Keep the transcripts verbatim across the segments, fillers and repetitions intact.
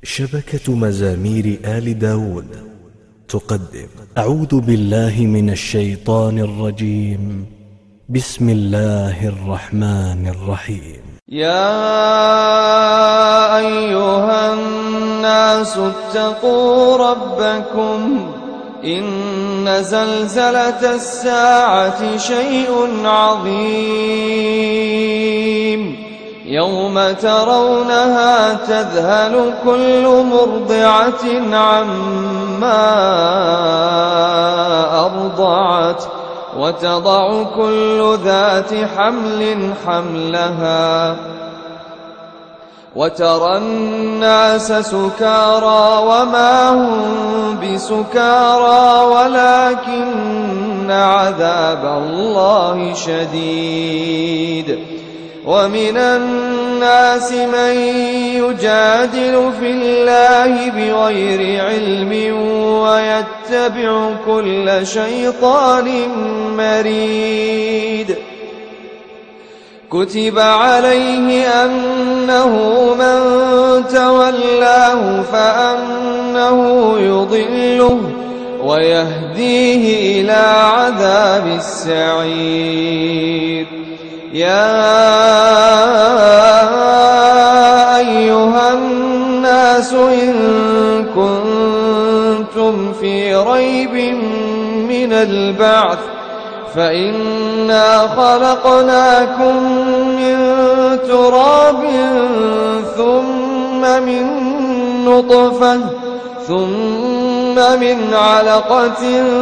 شبكة مزامير آل داود تقدم أعوذ بالله من الشيطان الرجيم. بسم الله الرحمن الرحيم. يا أيها الناس اتقوا ربكم إن زلزلة الساعة شيء عظيم يوم ترونها تذهل كل مرضعة عما أرضعت وتضع كل ذات حمل حملها وترى الناس سكارى وما هم بسكارى ولكن عذاب الله شديد. ومن الناس من يجادل في الله بغير علم ويتبع كل شيطان مريد. كتب عليه أنه من تولاه فأنه يضله ويهديه إلى عذاب السعير. يا أيها الناس إن كنتم في ريب من البعث فإنا خلقناكم من تراب ثم من نطفة ثم من علقة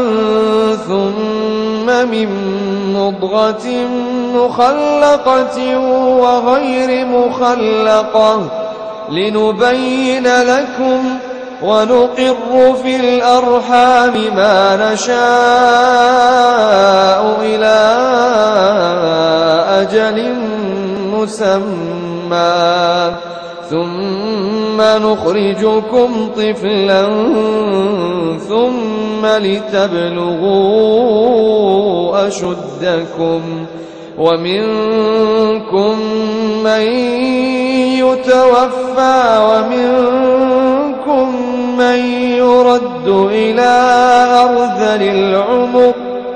ثم من مضغة مخلقة وغير مخلقة لنبين لكم ونقر في الأرحام ما نشاء إلى أجل مسمى ثم نخرجكم طفلا ثم لتبلغوا أشدكم ومنكم من يتوفى ومنكم من يرد إلى أرذل العمر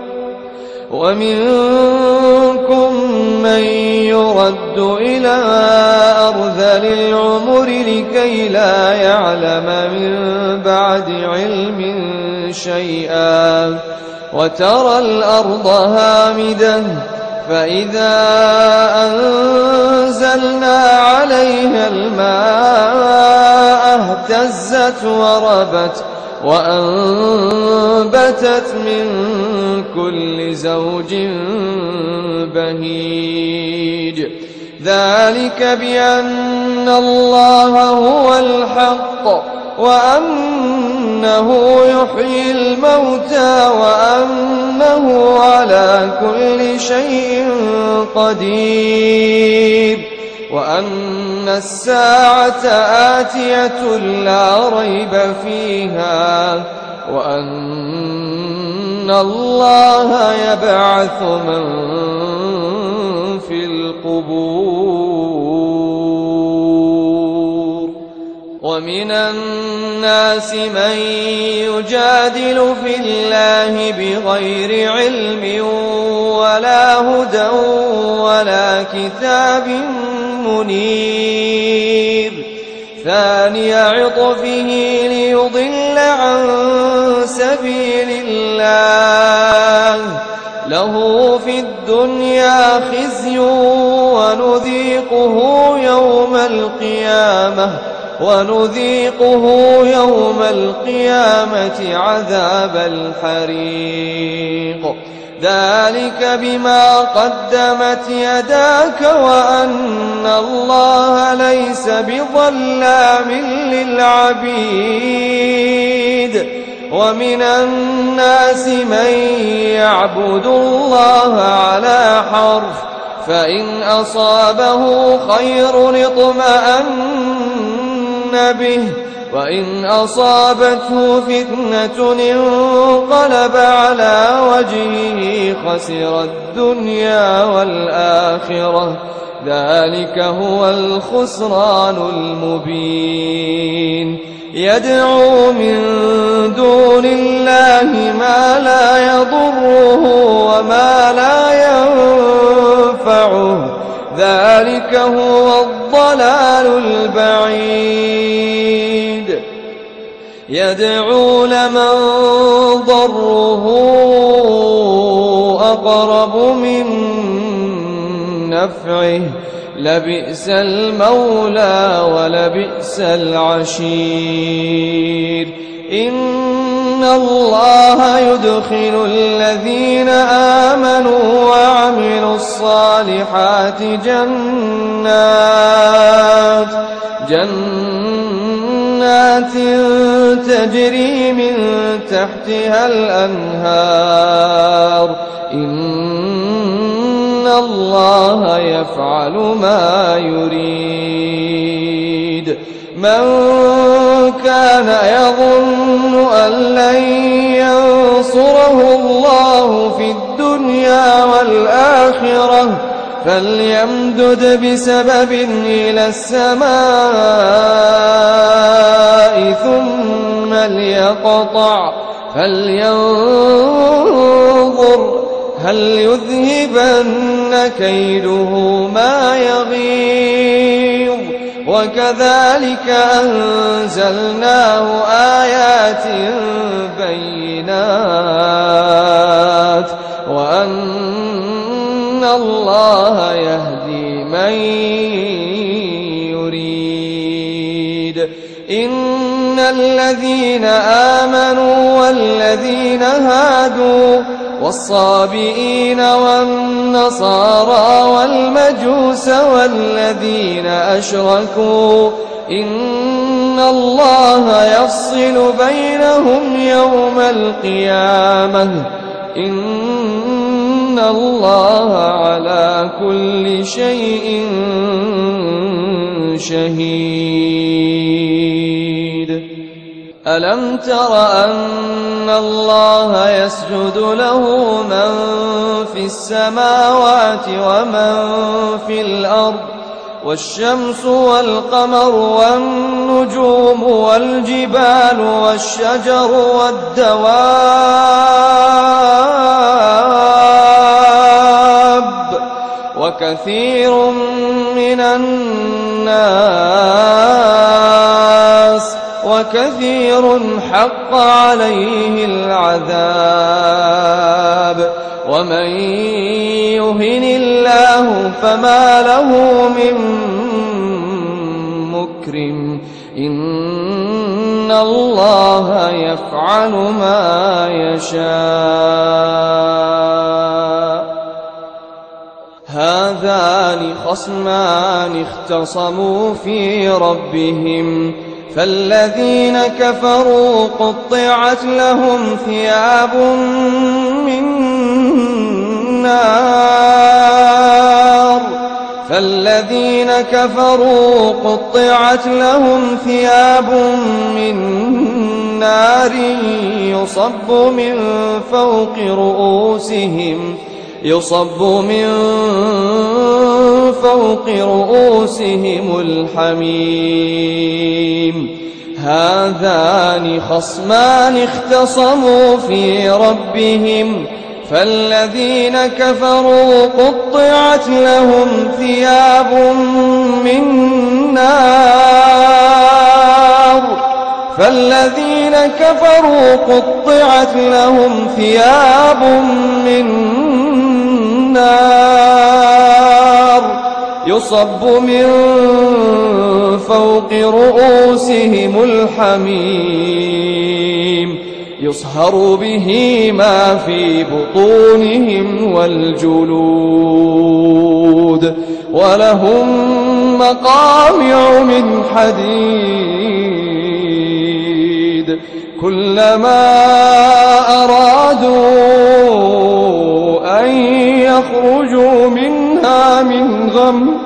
ومنكم من يرد إلى أرذل العمر لكي لا يعلم من بعد علم شيئا. وترى الأرض هامدة فإذا أنزلنا عليها الماء اهتزت وربت وأنبتت من كل زوج بهيج. ذلك بأن الله هو الحق وأنه يحيي الموتى وأنه على كل شيء قدير وأن الساعة آتية لا ريب فيها وأن الله يبعث من في القبور. ومن الناس من يجادل في الله بغير علم ولا هدى ولا كتاب منير. ثاني عطفه ليضل عن سبيل الله له في الدنيا خزي ونذيقه يوم القيامة ونذيقه يوم القيامة عذاب الحريق. ذلك بما قدمت يداك وأن الله ليس بظلام للعبيد. ومن الناس من يعبد الله على حرف فإن أصابه خير اطمأن به وإن أصابته فتنة انقلب على وجهه خسر الدنيا والآخرة ذلك هو الخسران المبين. يدعو من دون الله ما لا يضره وما لا ينفعه ذلك هو الضلال البعيد يدعو لمن ضره أقرب من نفعه لبئس المولى ولبئس العشير إن الله يدخل الذين آمنوا وعملوا الصالحات جنات جنات تجري من تحتها الأنهار إن الله يفعل ما يريد من كان يظن أن لن ينصره الله في الدنيا والآخرة فليمدد بسبب إلى السماء ثم ليقطع فلينظر هل يذهبن كيده ما يغيظ وكذلك أنزلناه آيات بينات وأن الله يهدي من يريد إن الذين آمنوا والذين هادوا والصابئين والنصارى والمجوس والذين أشركوا إن الله يفصل بينهم يوم القيامة إن الله على كل شيء شهيد ألم تر أن الله يسجد له من في السماوات ومن في الأرض والشمس والقمر والنجوم والجبال والشجر والدواب وكثير من الناس وكثير حق عليه العذاب ومن يهن الله فما له من مكرم إن الله يفعل ما يشاء هذان خصمان اختصموا في ربهم فالذين كفروا قطعت لهم ثياب من نار فالذين كفروا قطعت لهم ثياب من نار يصب من فوق رؤوسهم يصب من فوق رؤوسهم الحميم هذان خصمان اختصموا في ربهم فالذين كفروا قطعت لهم ثياب من نار فالذين كفروا قطعت لهم ثياب من نار يصب من فوق رؤوسهم الحميم يصهر به ما في بطونهم والجلود ولهم مقامع من حديد كلما أرادوا أن يخرجوا منها من غم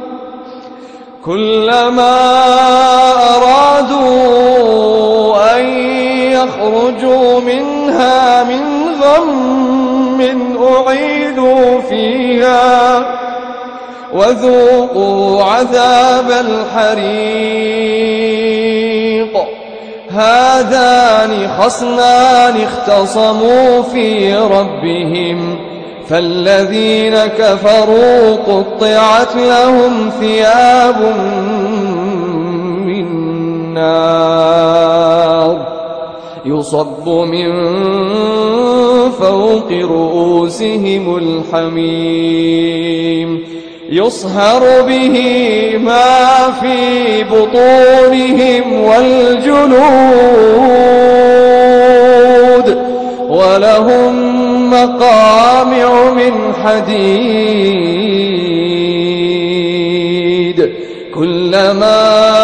كلما أرادوا أن يخرجوا منها من غم أعيدوا فيها وذوقوا عذاب الحريق هذان خصمان اختصموا في ربهم فالذين كفروا قطعت لهم ثياب من نار يصب من فوق رؤوسهم الحميم يصهر به ما في بطونهم والجلود ولهم مقامع من حديد كلما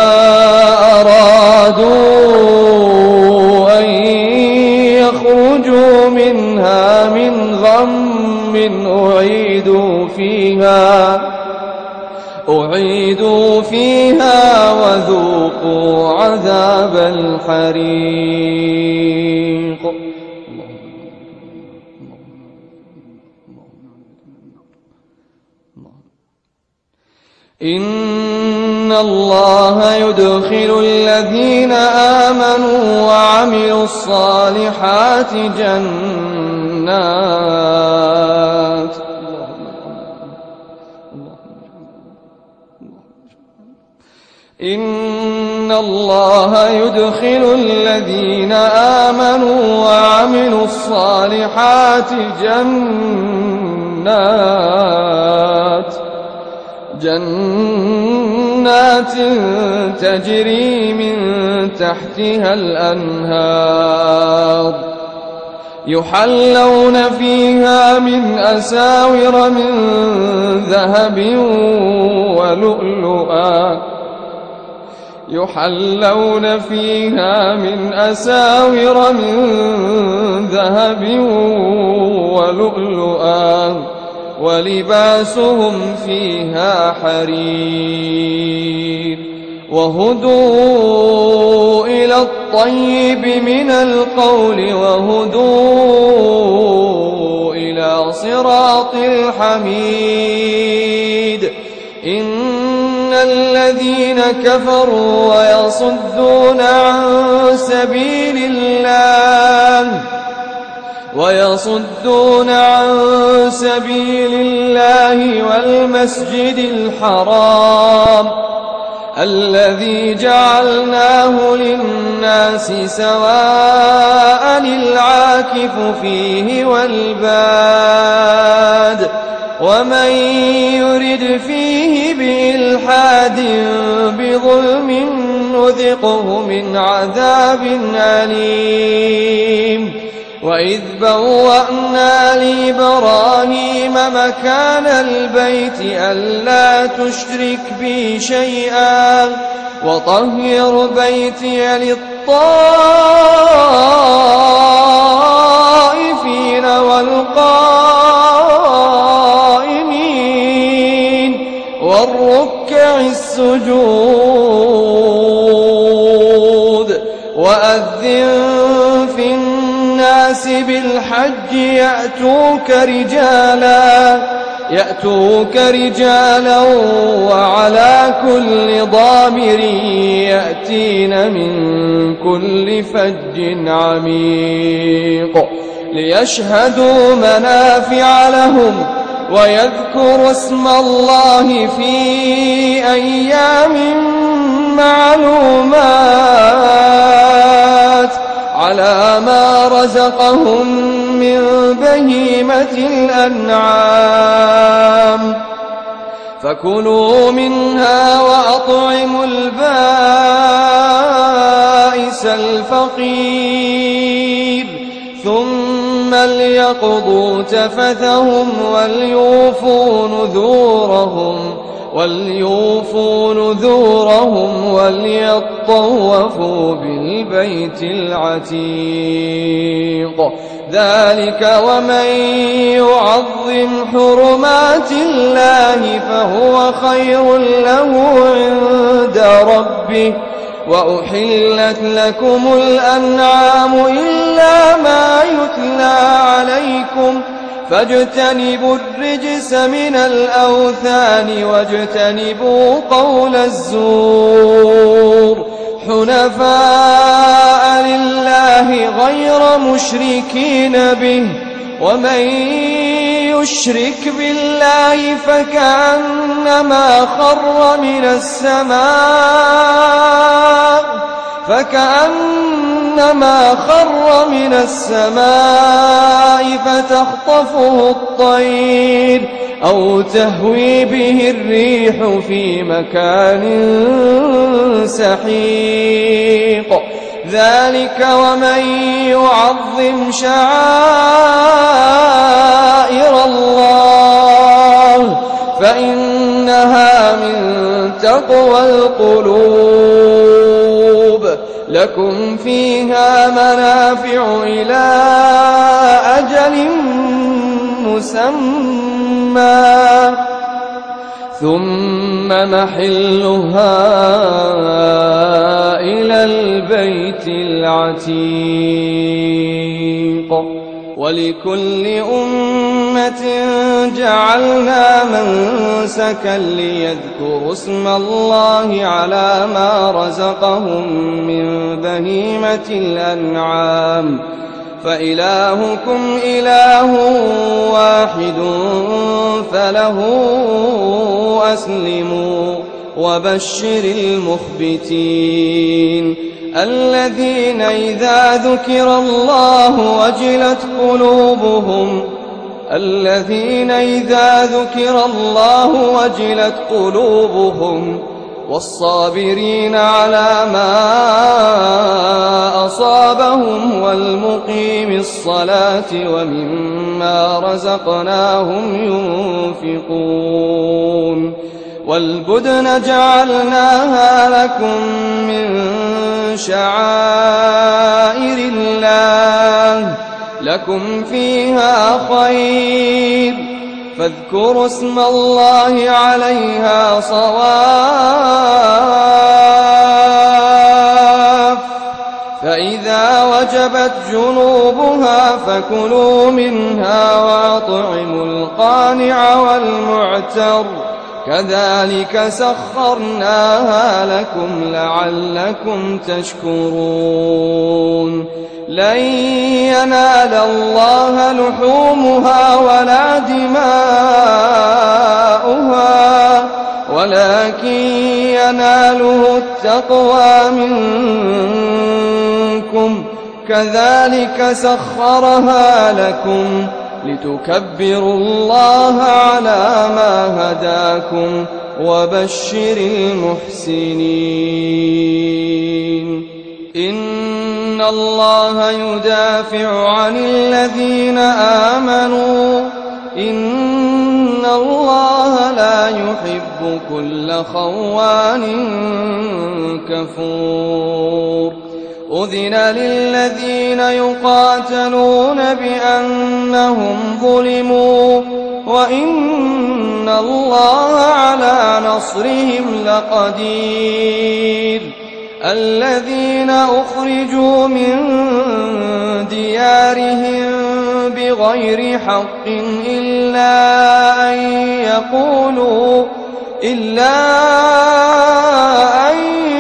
أرادوا أن يخرجوا منها من غم أعيدوا فيها أعيدوا فيها وذوقوا عذاب الحريق. إن الله يدخل الذين آمنوا وعملوا الصالحات جنات إن الله يدخل الذين آمنوا وعملوا الصالحات جنات جنات تجري من تحتها الأنهار يحلون فيها من أساور من ذهب ولؤلؤا يحلون فيها من أساور من ذهب ولؤلؤا ولباسهم فيها حرير وهدوا إلى الطيب من القول وهدوا إلى صراط الحميد. إن الذين كفروا ويصدون عن سبيل الله ويصدون عن سبيل الله والمسجد الحرام الذي جعلناه للناس سواء العاكف فيه والباد ومن يرد فيه بإلحاد بظلم نذقه من عذاب أليم. وإذ بوأنا لإبراهيم مكان البيت ألا تشرك بي شيئا وطهر بيتي للطائفين والقائمين والركع السجود. وأذن في الناس بالحج يأتوك رجالا يأتوك رجالا وعلى كل ضامر يأتين من كل فج عميق ليشهدوا منافع لهم ويذكروا اسم الله في أيام معلومات على ما رزقهم من بهيمة الأنعام فكلوا منها وأطعموا البائس الفقير ثم ليقضوا تفثهم وليوفوا نذورهم وليوفوا نذورهم وليطوفوا بالبيت العتيق. ذلك ومن يعظم حرمات الله فهو خير له عند ربه. وأحلت لكم الأنعام إلا ما يتلى عليكم فاجتنبوا الرجس من الأوثان واجتنبوا قول الزور حنفاء لله غير مشركين به ومن يشرك بالله فكأنما خر من السماء فكأنما خر من السماء فتخطفه الطير أو تهوي به الريح في مكان سحيق ذلك ومن يعظم شعائر الله فإنها من تقوى القلوب لكم فيها منافع إلى أجل مسمى ثم محلها إلى البيت العتيق ولكل أمة جعلنا منسكا ليذكروا اسم الله على ما رزقهم من بهيمة الأنعام فإلهكم إله واحد فله أسلموا وبشر المخبتين الذين إذا ذكر الله وجلت قلوبهم الذين إذا ذكر الله وجلت قلوبهم والصابرين على ما أصابهم والمقيم الصلاة ومما رزقناهم ينفقون والبدن جعلناها لكم من شعائر الله لكم فيها خير فاذكروا اسم الله عليها صواف فإذا وجبت جنوبها فكلوا منها وأطعموا القانع والمعتر كذلك سخرناها لكم لعلكم تشكرون لن ينال الله لحومها ولا دماؤها ولكن يناله التقوى منكم كذلك سخرها لكم لتكبروا الله على ما هداكم وبشر المحسنين إن الله يدافع عن الذين آمنوا إن الله لا يحب كل خوان كفور أذن للذين يقاتلون بأنهم ظلموا وإن الله على نصرهم لقدير الذين أخرجوا من ديارهم بغير حق إلا أن يقولوا إلا أن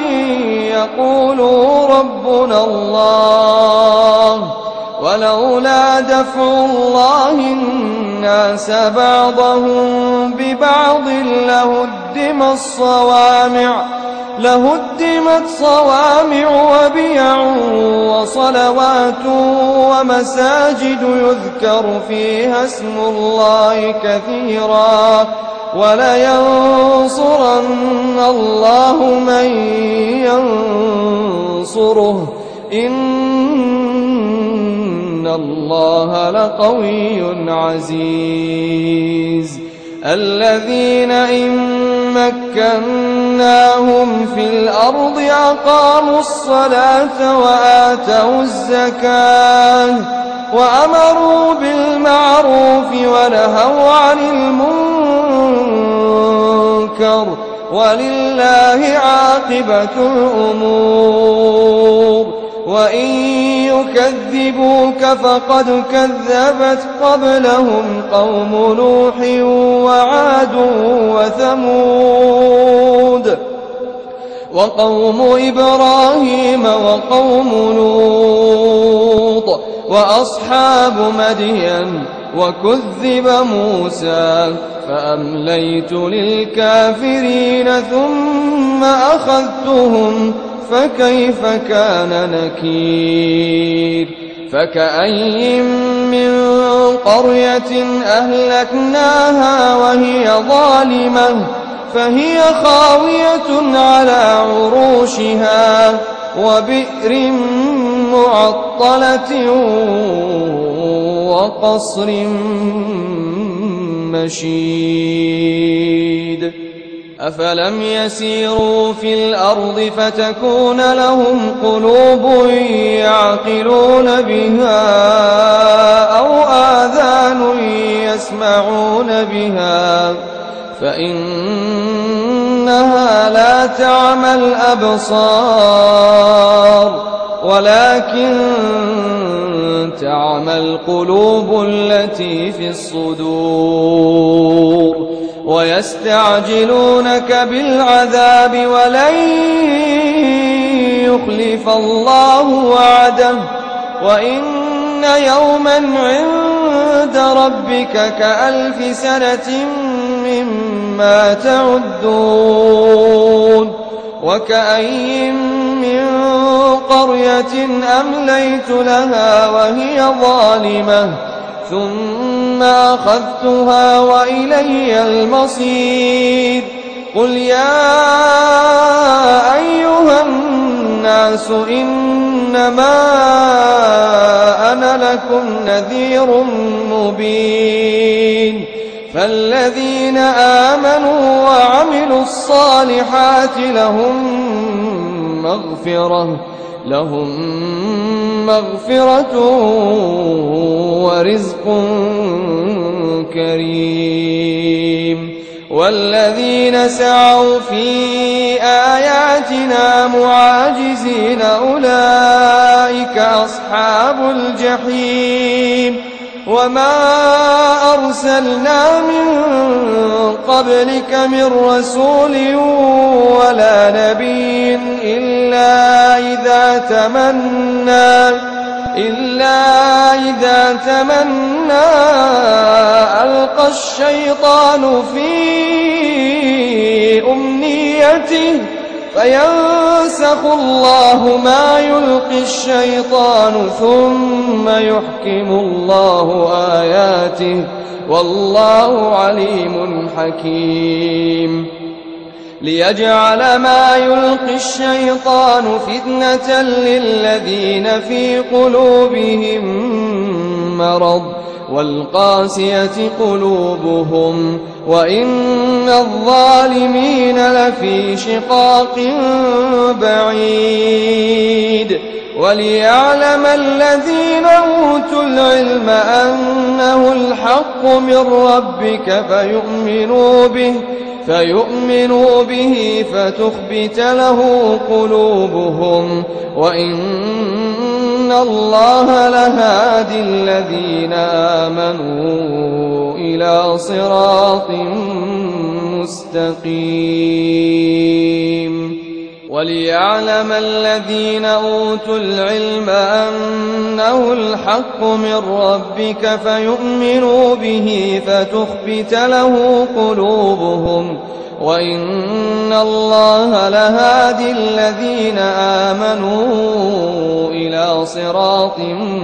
يقولوا ربنا الله ولولا دفع الله الناس بعضهم ببعض لهدم الصوامع لهدمت صوامع وبيع وصلوات ومساجد يذكر فيها اسم الله كثيرا ولينصرن الله من ينصره إن الله لقوي عزيز الذين إن مكناهم في الأرض أقاموا الصلاة وآتوا الزكاة وأمروا بالمعروف ونهوا عن المنكر ولله عاقبة الأمور وإن يكذبوك فقد كذبت قبلهم قوم نوح وعاد وثمود وقوم إبراهيم وقوم لوط وأصحاب مدين وكذب موسى فأمليت للكافرين ثم أخذتهم فكيف كان نكير فكأي من قرية أهلكناها وهي ظالمة فهي خاوية على عروشها وبئر معطلة وقصر مشيد أفلم يسيروا في الأرض فتكون لهم قلوب يعقلون بها أو آذان يسمعون بها فإنها لا تعمى الأبصار ولكن تعمى القلوب التي في الصدور ويستعجلونك بالعذاب ولن يخلف الله وعده وإن يوما عند ربك كألف سنة مما تعدون وكأي من قرية أمليت لها وهي ظالمة ثم أخذتها وإلي المصير قل يا أيها الناس إنما أنا لكم نذير مبين فالذين آمنوا وعملوا الصالحات لهم مغفرة لهم مغفرة ورزق كريم والذين سعوا في آياتنا معاجزين أولئك أصحاب الجحيم وما أرسلنا من قبلك من رسول ولا نبي إلا إذا تمنى إلا إذا تمنى ألقى الشيطان في أمنيته فينسخ الله ما يلقي الشيطان ثم يحكم الله آياته والله عليم حكيم ليجعل ما يلقي الشيطان فتنة للذين في قلوبهم مرض والقاسية قلوبهم وإن الظالمين لفي شقاق بعيد وليعلم الذين أوتوا العلم أنه الحق من ربك فيؤمنوا به فيؤمنوا به فتخبت له قلوبهم وإن الله لهادي الذين آمنوا إلى صراط مستقيم وليعلم الذين أوتوا العلم أنه الحق من ربك فيؤمنوا به فتخبت له قلوبهم وإن الله لهادي الذين آمنوا إلى صراط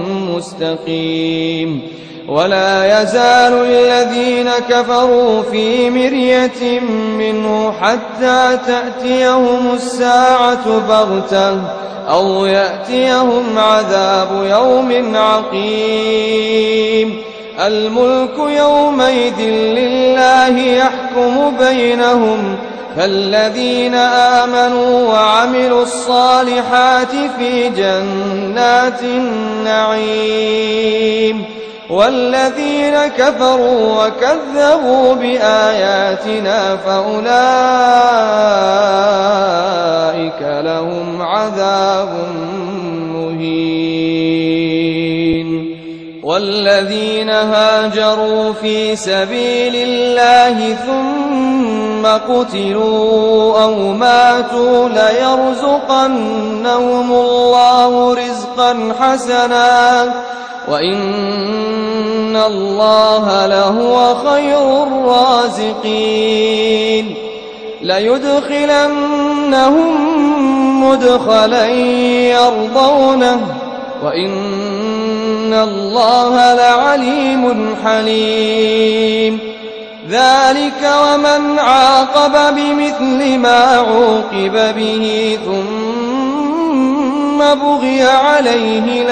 مستقيم ولا يزال الذين كفروا في مرية منه حتى تأتيهم الساعة بغتة أو يأتيهم عذاب يوم عقيم الملك يومئذ لله يحكم بينهم فالذين آمنوا وعملوا الصالحات في جنات النعيم والذين كفروا وكذبوا بآياتنا فأولئك لهم عذاب مهين والذين هاجروا في سبيل الله ثم قتلوا أو ماتوا ليرزقنهم الله رزقا حسنا وإن الله لهو خير الرازقين ليدخلنهم مدخلا يرضونه وإن الله لعليم حليم ذلك ومن عاقب بمثل ما عوقب به ثم بغي عليه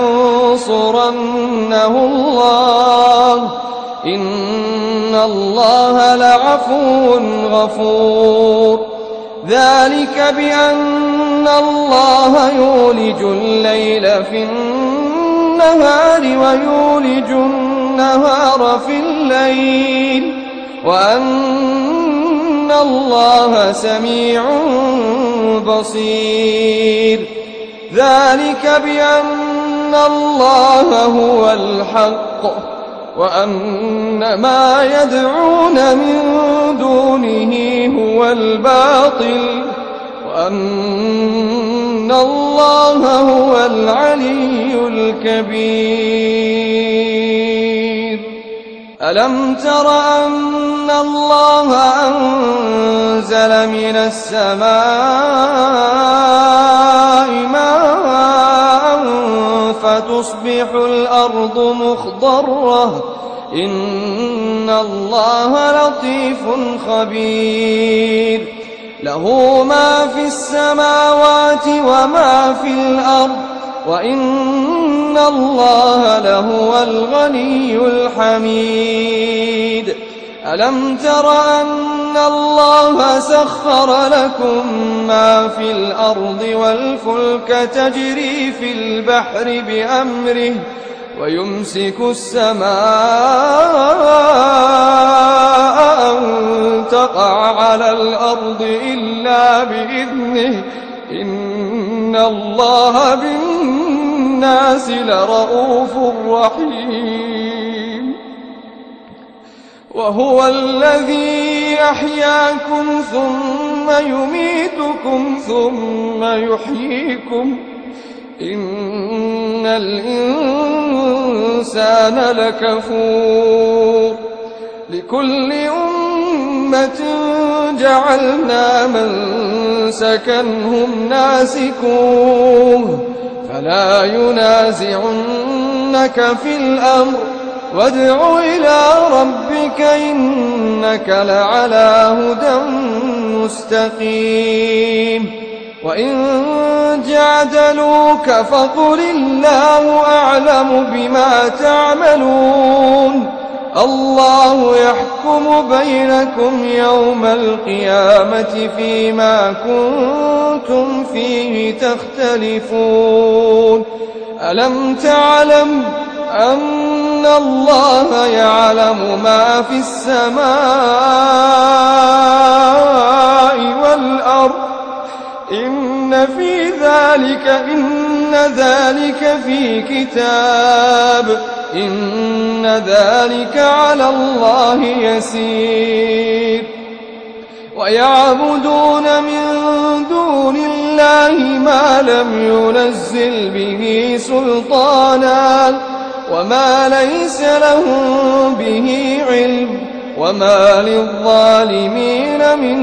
لينصرنه الله إن الله لعفو غفور ذلك بأن الله يولج الليل في النهار ويولج النهار في الليل وأن الله سميع بصير ذلك بأن الله هو الحق وأن ما يدعون من دونه هو الباطل وأن الله هو العلي الكبير ألم تر أن الله أنزل من السماء ماء فتصبح الأرض مخضرة إن الله لطيف خبير له ما في السماوات وما في الأرض وإن الله لهو الغني الحميد ألم تر أن الله سخر لكم ما في الأرض والفلك تجري في البحر بأمره ويمسك السماء أن تقع على الأرض إلا بإذنه إن الله بالناس لرؤوف رحيم وهو الذي أحياكم ثم يميتكم ثم يحييكم إن الإنسان لكفور لكل أمة جعلنا منسكا هم ناسكوه فلا ينازعنك في الأمر وادع إلى ربك إنك لعلى هدى مستقيم وإن جادلوك فقل الله أعلم بما تعملون الله يحكم بينكم يوم القيامة فيما كنتم فيه تختلفون ألم تعلم أن الله يعلم ما في السماء والأرض إن في ذلك إن ذلك في كتاب إن ذلك على الله يسير ويعبدون من دون الله ما لم ينزل به سلطانا وما ليس لهم به علم وما للظالمين من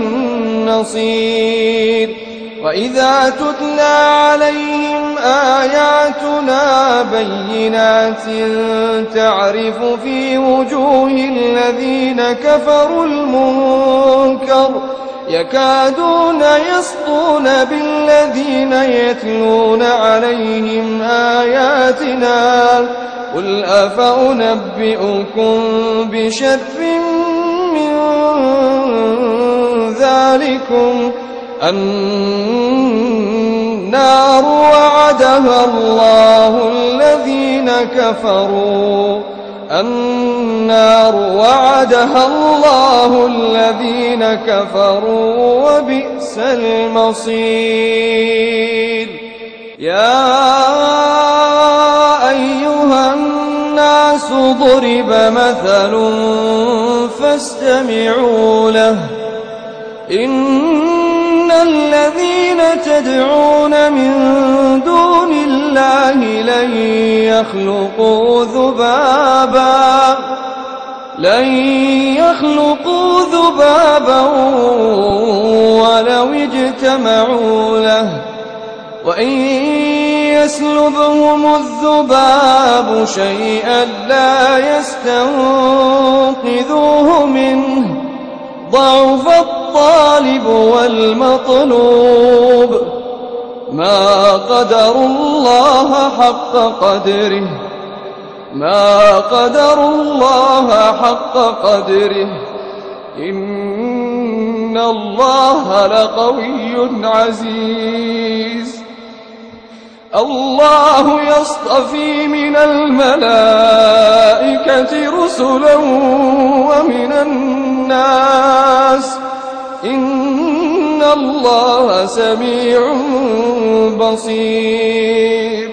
نصير وإذا تتلى عليهم آياتنا بينات تعرف في وجوه الذين كفروا المنكر يكادون يسطون بالذين يتلون عليهم آياتنا قل أفأنبئكم بشر من ذلكم النار وعدها الله الذين كفروا النار وعدها الله الذين كفروا وبئس المصير يا أيها الناس ضرب مثل فاستمعوا له إن الذين تدعون من دون الله لن يخلقوا ذبابا لن يخلقوا ذبابا ولو اجتمعوا له وإن يسلبهم الذباب شيئا لا يستنقذوه منه ضعف الطالب والمطلوب ما قدروا الله حق قدره ما قدروا الله حق قدره إن الله لقوي عزيز الله يصطفي من الملائكة رسلا ومن الناس إن الله سميع بصير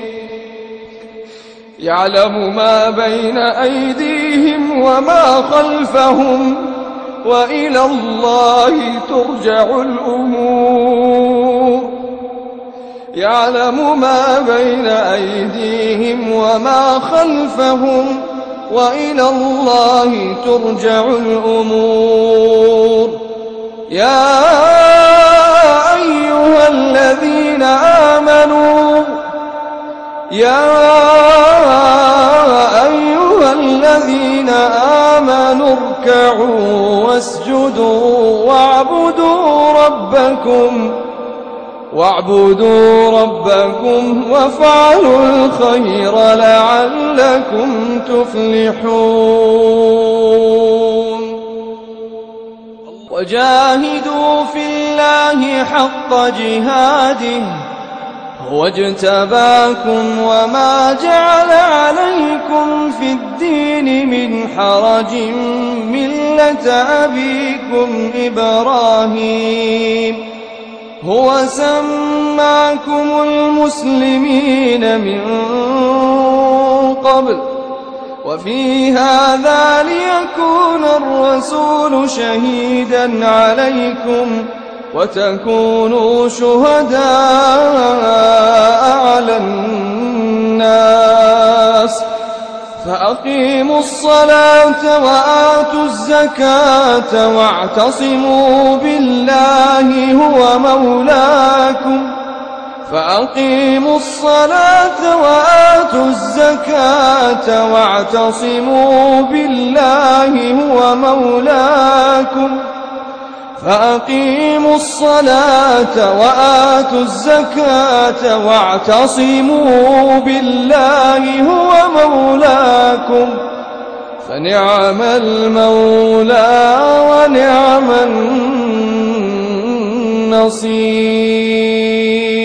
يعلم ما بين أيديهم وما خلفهم وإلى الله ترجع الأمور يعلم ما بين أيديهم وما خلفهم وإلى الله ترجع الأمور يا أيها الذين آمنوا يا أيها الذين آمنوا اركعوا واسجدوا واعبدوا ربكم واعبدوا ربكم وافعلوا الخير لعلكم تفلحون وجاهدوا في الله حق جهاده هو اجتباكم وما جعل عليكم في الدين من حرج ملة أبيكم إبراهيم هو سماكم المسلمين من قبل وفي هذا ليكون الرسول شهيدا عليكم وتكونوا شهداء على الناس فأقيموا الصلاة وآتوا الزكاة واعتصموا بالله هو مولاكم فأقيموا الصلاة وآتوا الزكاة واعتصموا بالله هو مولاكم فأقيموا الصلاة وآتوا الزكاة واعتصموا بالله هو مولاكم فنعم المولى ونعم النصير